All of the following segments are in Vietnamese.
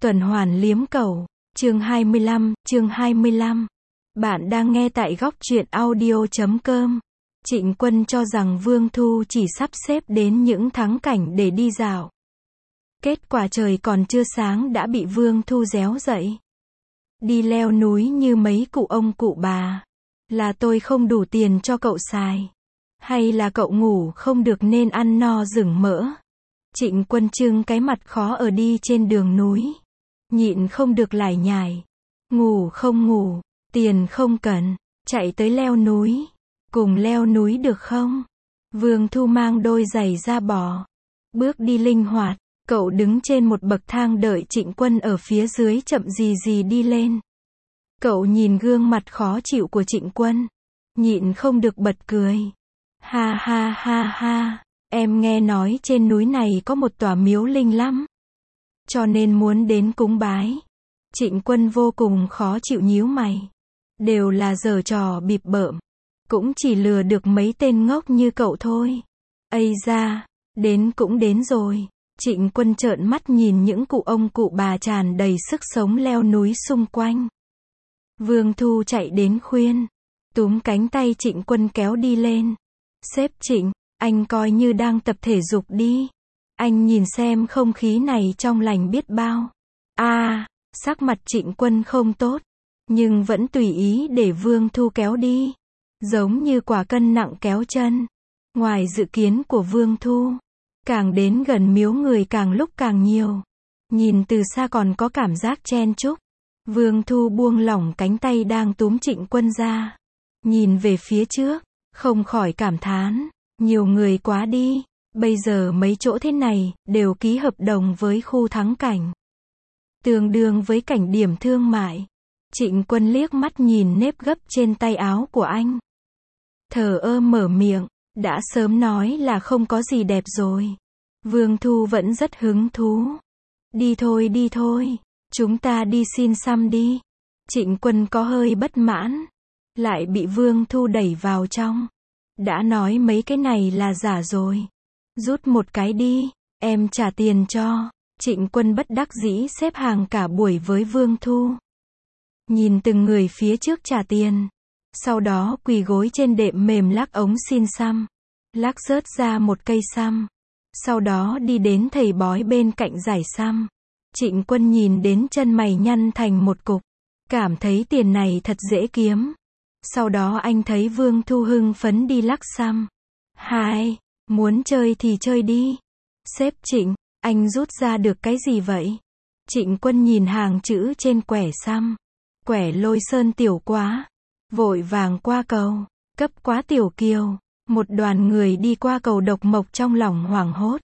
Tuần hoàn liếm cầu. Chương 25. Bạn đang nghe tại góc truyện audio.com. Trịnh Quân cho rằng Vương Thu chỉ sắp xếp đến những thắng cảnh để đi dạo. Kết quả trời còn chưa sáng đã bị Vương Thu réo dậy. Đi leo núi như mấy cụ ông cụ bà. Là tôi không đủ tiền cho cậu xài? Hay là cậu ngủ không được nên ăn no rừng mỡ? Trịnh Quân trưng cái mặt khó ở đi trên đường núi. Nhịn không được lải nhải. Ngủ không ngủ, tiền không cần, chạy tới leo núi. Cùng leo núi được không? Vương Thu mang đôi giày da bò. Bước đi linh hoạt, cậu đứng trên một bậc thang đợi Trịnh Quân ở phía dưới chậm gì đi lên. Cậu nhìn gương mặt khó chịu của Trịnh Quân. Nhịn không được bật cười. Ha ha ha ha, em nghe nói trên núi này có một tòa miếu linh lắm. Cho nên muốn đến cúng bái. Trịnh Quân vô cùng khó chịu nhíu mày. Đều là giở trò bịp bợm. Cũng chỉ lừa được mấy tên ngốc như cậu thôi. Ây da, đến cũng đến rồi. Trịnh Quân trợn mắt nhìn những cụ ông cụ bà tràn đầy sức sống leo núi xung quanh. Vương Thu chạy đến khuyên. Túm cánh tay Trịnh Quân kéo đi lên. Sếp Trịnh, anh coi như đang tập thể dục đi. Anh nhìn xem không khí này trong lành biết bao. Sắc mặt Trịnh Quân không tốt. Nhưng vẫn tùy ý để Vương Thu kéo đi. Giống như quả cân nặng kéo chân. Ngoài dự kiến của Vương Thu. Càng đến gần miếu người càng lúc càng nhiều. Nhìn từ xa còn có cảm giác chen chúc. Vương Thu buông lỏng cánh tay đang túm Trịnh Quân ra. Nhìn về phía trước. Không khỏi cảm thán. Nhiều người quá đi. Bây giờ mấy chỗ thế này, đều ký hợp đồng với khu thắng cảnh. Tương đương với cảnh điểm thương mại. Trịnh Quân liếc mắt nhìn nếp gấp trên tay áo của anh. Thờ ơ mở miệng, đã sớm nói là không có gì đẹp rồi. Vương Thu vẫn rất hứng thú. Đi thôi, chúng ta đi xin xăm đi. Trịnh Quân có hơi bất mãn. Lại bị Vương Thu đẩy vào trong. Đã nói mấy cái này là giả rồi. Rút một cái đi, em trả tiền cho. Trịnh Quân bất đắc dĩ xếp hàng cả buổi với Vương Thu. Nhìn từng người phía trước trả tiền. Sau đó quỳ gối trên đệm mềm lắc ống xin xăm. Lắc rớt ra một cây xăm. Sau đó đi đến thầy bói bên cạnh giải xăm. Trịnh Quân nhìn đến chân mày nhăn thành một cục. Cảm thấy tiền này thật dễ kiếm. Sau đó anh thấy Vương Thu hưng phấn đi lắc xăm. Muốn chơi thì chơi đi. Sếp Trịnh, anh rút ra được cái gì vậy? Trịnh Quân nhìn hàng chữ trên quẻ xăm. Quẻ Lôi Sơn tiểu quá. Vội vàng qua cầu. Cấp quá tiểu kiều. Một đoàn người đi qua cầu Độc Mộc trong lòng hoảng hốt.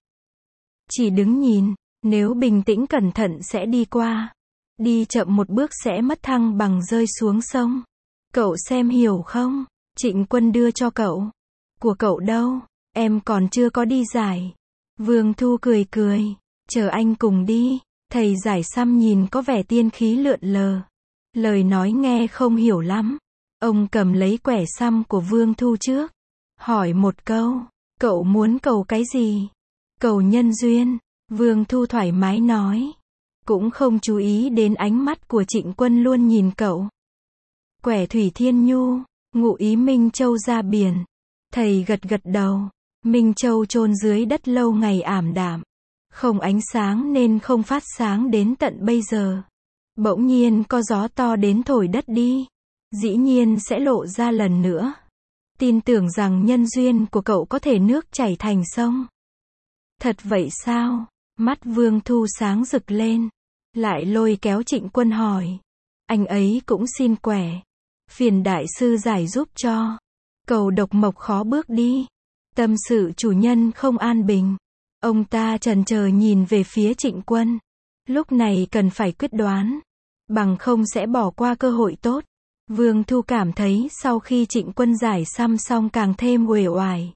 Chỉ đứng nhìn, nếu bình tĩnh cẩn thận sẽ đi qua. Đi chậm một bước sẽ mất thăng bằng rơi xuống sông. Cậu xem hiểu không? Trịnh Quân đưa cho cậu. Của cậu đâu? Em còn chưa có đi giải. Vương Thu cười. Chờ anh cùng đi. Thầy giải xăm nhìn có vẻ tiên khí lượn lờ. Lời nói nghe không hiểu lắm. Ông cầm lấy quẻ xăm của Vương Thu trước. Hỏi một câu. Cậu muốn cầu cái gì? Cầu nhân duyên. Vương Thu thoải mái nói. Cũng không chú ý đến ánh mắt của Trịnh Quân luôn nhìn cậu. Quẻ Thủy Thiên Nhu. Ngụ ý Minh Châu ra biển. Thầy gật đầu. Minh Châu chôn dưới đất lâu ngày ảm đạm. Không ánh sáng nên không phát sáng đến tận bây giờ. Bỗng nhiên có gió to đến thổi đất đi. Dĩ nhiên sẽ lộ ra lần nữa. Tin tưởng rằng nhân duyên của cậu có thể nước chảy thành sông. Thật vậy sao? Mắt Vương Thu sáng rực lên. Lại lôi kéo Trịnh Quân hỏi. Anh ấy cũng xin quẻ. Phiền đại sư giải giúp cho. Cầu Độc Mộc khó bước đi. Tâm sự chủ nhân không an bình. Ông ta chần chờ nhìn về phía Trịnh Quân. Lúc này cần phải quyết đoán. Bằng không sẽ bỏ qua cơ hội tốt. Vương Thu cảm thấy sau khi Trịnh Quân giải xăm xong càng thêm uể oải.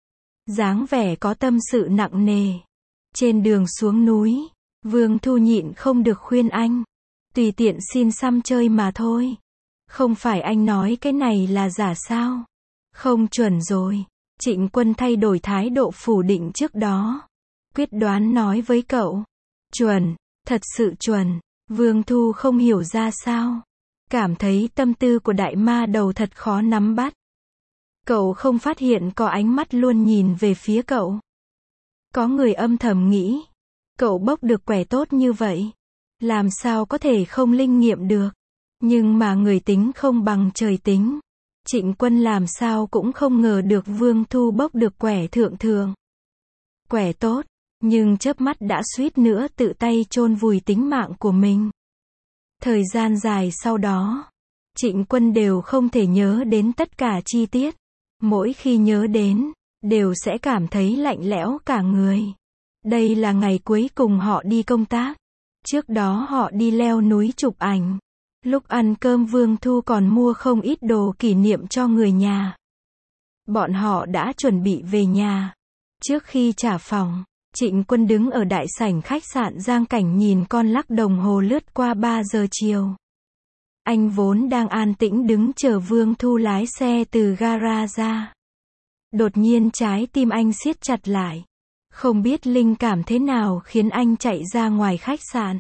Dáng vẻ có tâm sự nặng nề. Trên đường xuống núi, Vương Thu nhịn không được khuyên anh. Tùy tiện xin xăm chơi mà thôi. Không phải anh nói cái này là giả sao? Không chuẩn rồi. Trịnh Quân thay đổi thái độ phủ định trước đó. Quyết đoán nói với cậu. Chuẩn, thật sự chuẩn. Vương Thu không hiểu ra sao. Cảm thấy tâm tư của đại ma đầu thật khó nắm bắt. Cậu không phát hiện có ánh mắt luôn nhìn về phía cậu. Có người âm thầm nghĩ. Cậu bốc được quẻ tốt như vậy. Làm sao có thể không linh nghiệm được. Nhưng mà người tính không bằng trời tính. Trịnh Quân làm sao cũng không ngờ được Vương Thu bốc được quẻ thượng thường. Quẻ tốt, nhưng chớp mắt đã suýt nữa tự tay chôn vùi tính mạng của mình. Thời gian dài sau đó, Trịnh Quân đều không thể nhớ đến tất cả chi tiết. Mỗi khi nhớ đến, đều sẽ cảm thấy lạnh lẽo cả người. Đây là ngày cuối cùng họ đi công tác. Trước đó họ đi leo núi chụp ảnh. Lúc ăn cơm Vương Thu còn mua không ít đồ kỷ niệm cho người nhà. Bọn họ đã chuẩn bị về nhà. Trước khi trả phòng, Trịnh Quân đứng ở đại sảnh khách sạn Giang Cảnh nhìn con lắc đồng hồ lướt qua 3 giờ chiều. Anh vốn đang an tĩnh đứng chờ Vương Thu lái xe từ gara ra. Đột nhiên trái tim anh siết chặt lại. Không biết linh cảm thế nào khiến anh chạy ra ngoài khách sạn.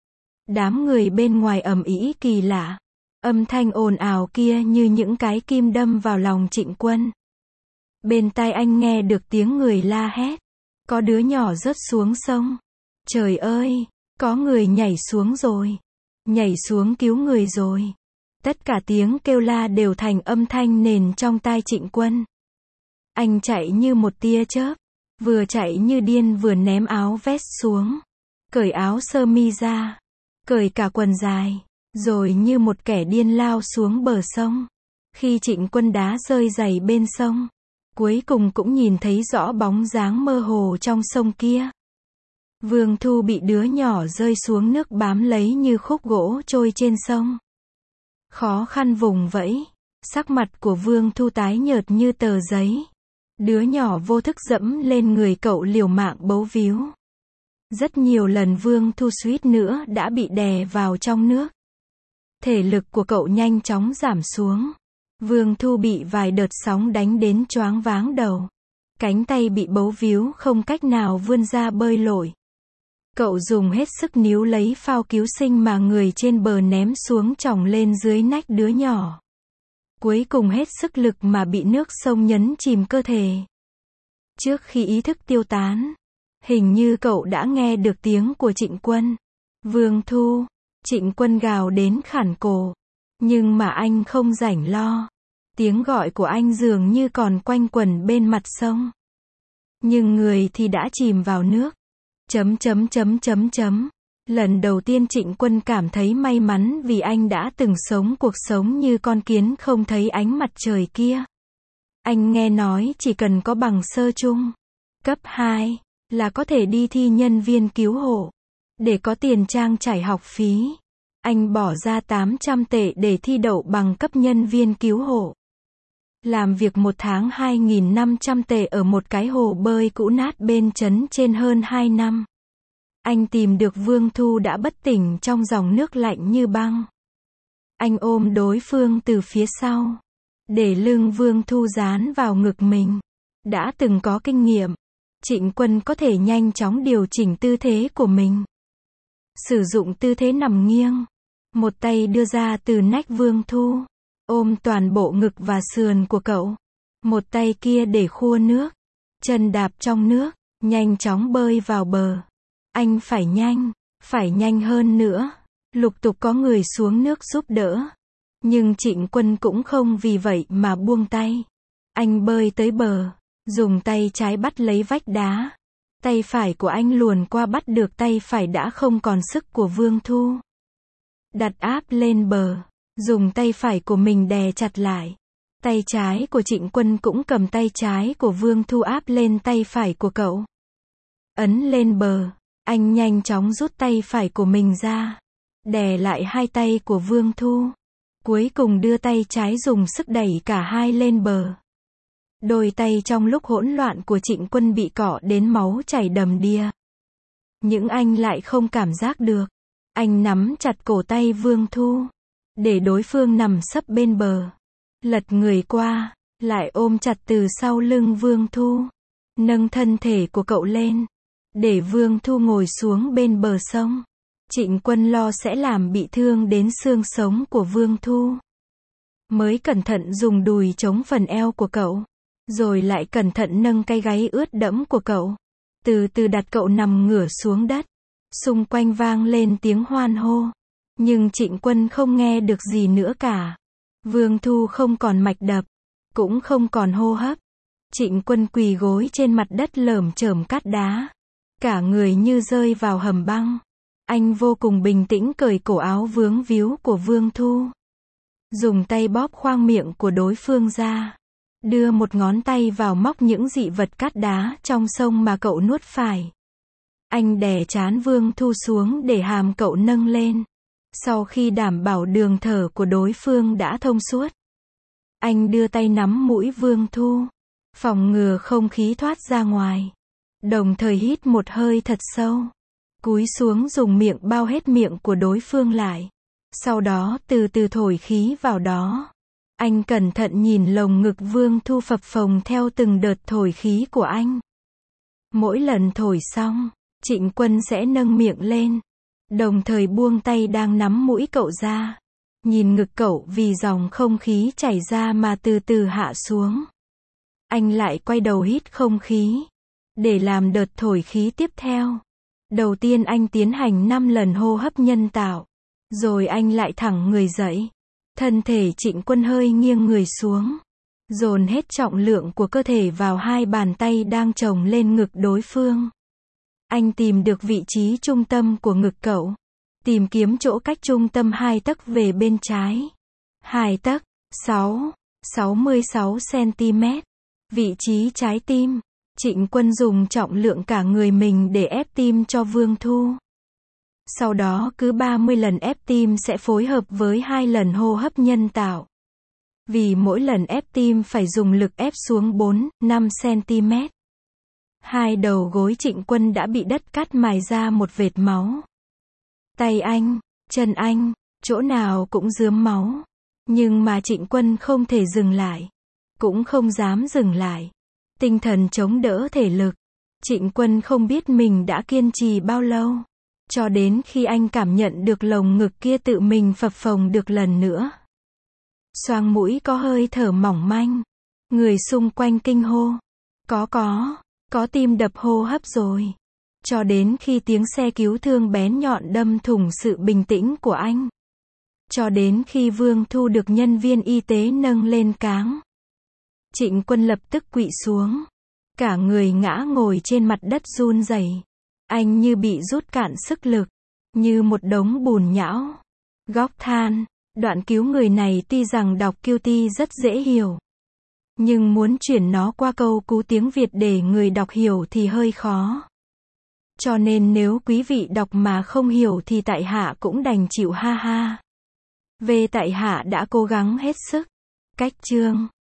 Đám người bên ngoài ầm ĩ kỳ lạ. Âm thanh ồn ào kia như những cái kim đâm vào lòng Trịnh Quân. Bên tai anh nghe được tiếng người la hét. Có đứa nhỏ rớt xuống sông. Trời ơi, có người nhảy xuống rồi. Nhảy xuống cứu người rồi. Tất cả tiếng kêu la đều thành âm thanh nền trong tai Trịnh Quân. Anh chạy như một tia chớp. Vừa chạy như điên vừa ném áo vest xuống. Cởi áo sơ mi ra. Cởi cả quần dài. Rồi như một kẻ điên lao xuống bờ sông. Khi Trịnh Quân đá rơi giày bên sông. Cuối cùng cũng nhìn thấy rõ bóng dáng mơ hồ trong sông kia. Vương Thu bị đứa nhỏ rơi xuống nước bám lấy như khúc gỗ trôi trên sông. Khó khăn vùng vẫy. Sắc mặt của Vương Thu tái nhợt như tờ giấy. Đứa nhỏ vô thức dẫm lên người cậu liều mạng bấu víu. Rất nhiều lần Vương Thu suýt nữa đã bị đè vào trong nước. Thể lực của cậu nhanh chóng giảm xuống. Vương Thu bị vài đợt sóng đánh đến choáng váng đầu. Cánh tay bị bấu víu không cách nào vươn ra bơi lội. Cậu dùng hết sức níu lấy phao cứu sinh mà người trên bờ ném xuống chỏng lên dưới nách đứa nhỏ. Cuối cùng hết sức lực mà bị nước sông nhấn chìm cơ thể. Trước khi ý thức tiêu tán, hình như cậu đã nghe được tiếng của Trịnh Quân. Vương Thu, Trịnh Quân gào đến khản cổ. Nhưng mà anh không rảnh lo. Tiếng gọi của anh dường như còn quanh quẩn bên mặt sông. Nhưng người thì đã chìm vào nước. Lần đầu tiên Trịnh Quân cảm thấy may mắn vì anh đã từng sống cuộc sống như con kiến không thấy ánh mặt trời kia. Anh nghe nói chỉ cần có bằng sơ chung, cấp 2, là có thể đi thi nhân viên cứu hộ. Để có tiền trang trải học phí, anh bỏ ra 800 tệ để thi đậu bằng cấp nhân viên cứu hộ. Làm việc một tháng 2.500 tệ ở một cái hồ bơi cũ nát bên trấn trên hơn 2 năm. Anh tìm được Vương Thu đã bất tỉnh trong dòng nước lạnh như băng. Anh ôm đối phương từ phía sau. Để lưng Vương Thu dán vào ngực mình. Đã từng có kinh nghiệm. Trịnh Quân có thể nhanh chóng điều chỉnh tư thế của mình. Sử dụng tư thế nằm nghiêng. Một tay đưa ra từ nách Vương Thu. Ôm toàn bộ ngực và sườn của cậu. Một tay kia để khua nước. Chân đạp trong nước. Nhanh chóng bơi vào bờ. Anh phải nhanh hơn nữa. Lục tục có người xuống nước giúp đỡ. Nhưng Trịnh Quân cũng không vì vậy mà buông tay. Anh bơi tới bờ, dùng tay trái bắt lấy vách đá. Tay phải của anh luồn qua bắt được tay phải đã không còn sức của Vương Thu. Đặt áp lên bờ, dùng tay phải của mình đè chặt lại. Tay trái của Trịnh Quân cũng cầm tay trái của Vương Thu áp lên tay phải của cậu. Ấn lên bờ, anh nhanh chóng rút tay phải của mình ra. Đè lại hai tay của Vương Thu. Cuối cùng đưa tay trái dùng sức đẩy cả hai lên bờ. Đôi tay trong lúc hỗn loạn của Trịnh Quân bị cọ đến máu chảy đầm đìa. Nhưng anh lại không cảm giác được. Anh nắm chặt cổ tay Vương Thu. Để đối phương nằm sấp bên bờ. Lật người qua, lại ôm chặt từ sau lưng Vương Thu. Nâng thân thể của cậu lên. Để Vương Thu ngồi xuống bên bờ sông. Trịnh Quân lo sẽ làm bị thương đến xương sống của Vương Thu. Mới cẩn thận dùng đùi chống phần eo của cậu. Rồi lại cẩn thận nâng cái gáy ướt đẫm của cậu. Từ từ đặt cậu nằm ngửa xuống đất. Xung quanh vang lên tiếng hoan hô. Nhưng Trịnh Quân không nghe được gì nữa cả. Vương Thu không còn mạch đập. Cũng không còn hô hấp. Trịnh Quân quỳ gối trên mặt đất lởm chởm cát đá. Cả người như rơi vào hầm băng. Anh vô cùng bình tĩnh cởi cổ áo vướng víu của Vương Thu. Dùng tay bóp khoang miệng của đối phương ra. Đưa một ngón tay vào móc những dị vật cát đá trong sông mà cậu nuốt phải. Anh đè trán Vương Thu xuống để hàm cậu nâng lên. Sau khi đảm bảo đường thở của đối phương đã thông suốt. Anh đưa tay nắm mũi Vương Thu. Phòng ngừa không khí thoát ra ngoài. Đồng thời hít một hơi thật sâu. Cúi xuống dùng miệng bao hết miệng của đối phương lại. Sau đó từ từ thổi khí vào đó. Anh cẩn thận nhìn lồng ngực Vương Thu phập phồng theo từng đợt thổi khí của anh. Mỗi lần thổi xong, Trịnh Quân sẽ nâng miệng lên. Đồng thời buông tay đang nắm mũi cậu ra. Nhìn ngực cậu vì dòng không khí chảy ra mà từ từ hạ xuống. Anh lại quay đầu hít không khí. Để làm đợt thổi khí tiếp theo. Đầu tiên anh tiến hành 5 lần hô hấp nhân tạo. Rồi anh lại thẳng người dậy. Thân thể Trịnh Quân hơi nghiêng người xuống. Dồn hết trọng lượng của cơ thể vào hai bàn tay đang chồng lên ngực đối phương. Anh tìm được vị trí trung tâm của ngực cậu. Tìm kiếm chỗ cách trung tâm 2 tấc về bên trái. 2 tấc, 66 cm. Vị trí trái tim. Trịnh Quân dùng trọng lượng cả người mình để ép tim cho Vương Thu. Sau đó cứ 30 lần ép tim sẽ phối hợp với 2 lần hô hấp nhân tạo. Vì mỗi lần ép tim phải dùng lực ép xuống 4-5 cm. Hai đầu gối Trịnh Quân đã bị đất cát mài ra một vệt máu. Tay anh, chân anh, chỗ nào cũng rướm máu. Nhưng mà Trịnh Quân không thể dừng lại. Cũng không dám dừng lại. Tinh thần chống đỡ thể lực. Trịnh Quân không biết mình đã kiên trì bao lâu. Cho đến khi anh cảm nhận được lồng ngực kia tự mình phập phồng được lần nữa. Xoang mũi có hơi thở mỏng manh. Người xung quanh kinh hô. Có tim đập hô hấp rồi. Cho đến khi tiếng xe cứu thương bén nhọn đâm thủng sự bình tĩnh của anh. Cho đến khi Vương Thu được nhân viên y tế nâng lên cáng. Trịnh Quân lập tức quỵ xuống. Cả người ngã ngồi trên mặt đất run rẩy. Anh như bị rút cạn sức lực. Như một đống bùn nhão. Góc than. Đoạn cứu người này tuy rằng đọc QT rất dễ hiểu. Nhưng muốn chuyển nó qua câu cú tiếng Việt để người đọc hiểu thì hơi khó. Cho nên nếu quý vị đọc mà không hiểu thì tại hạ cũng đành chịu ha ha. Về tại hạ đã cố gắng hết sức. Cách chương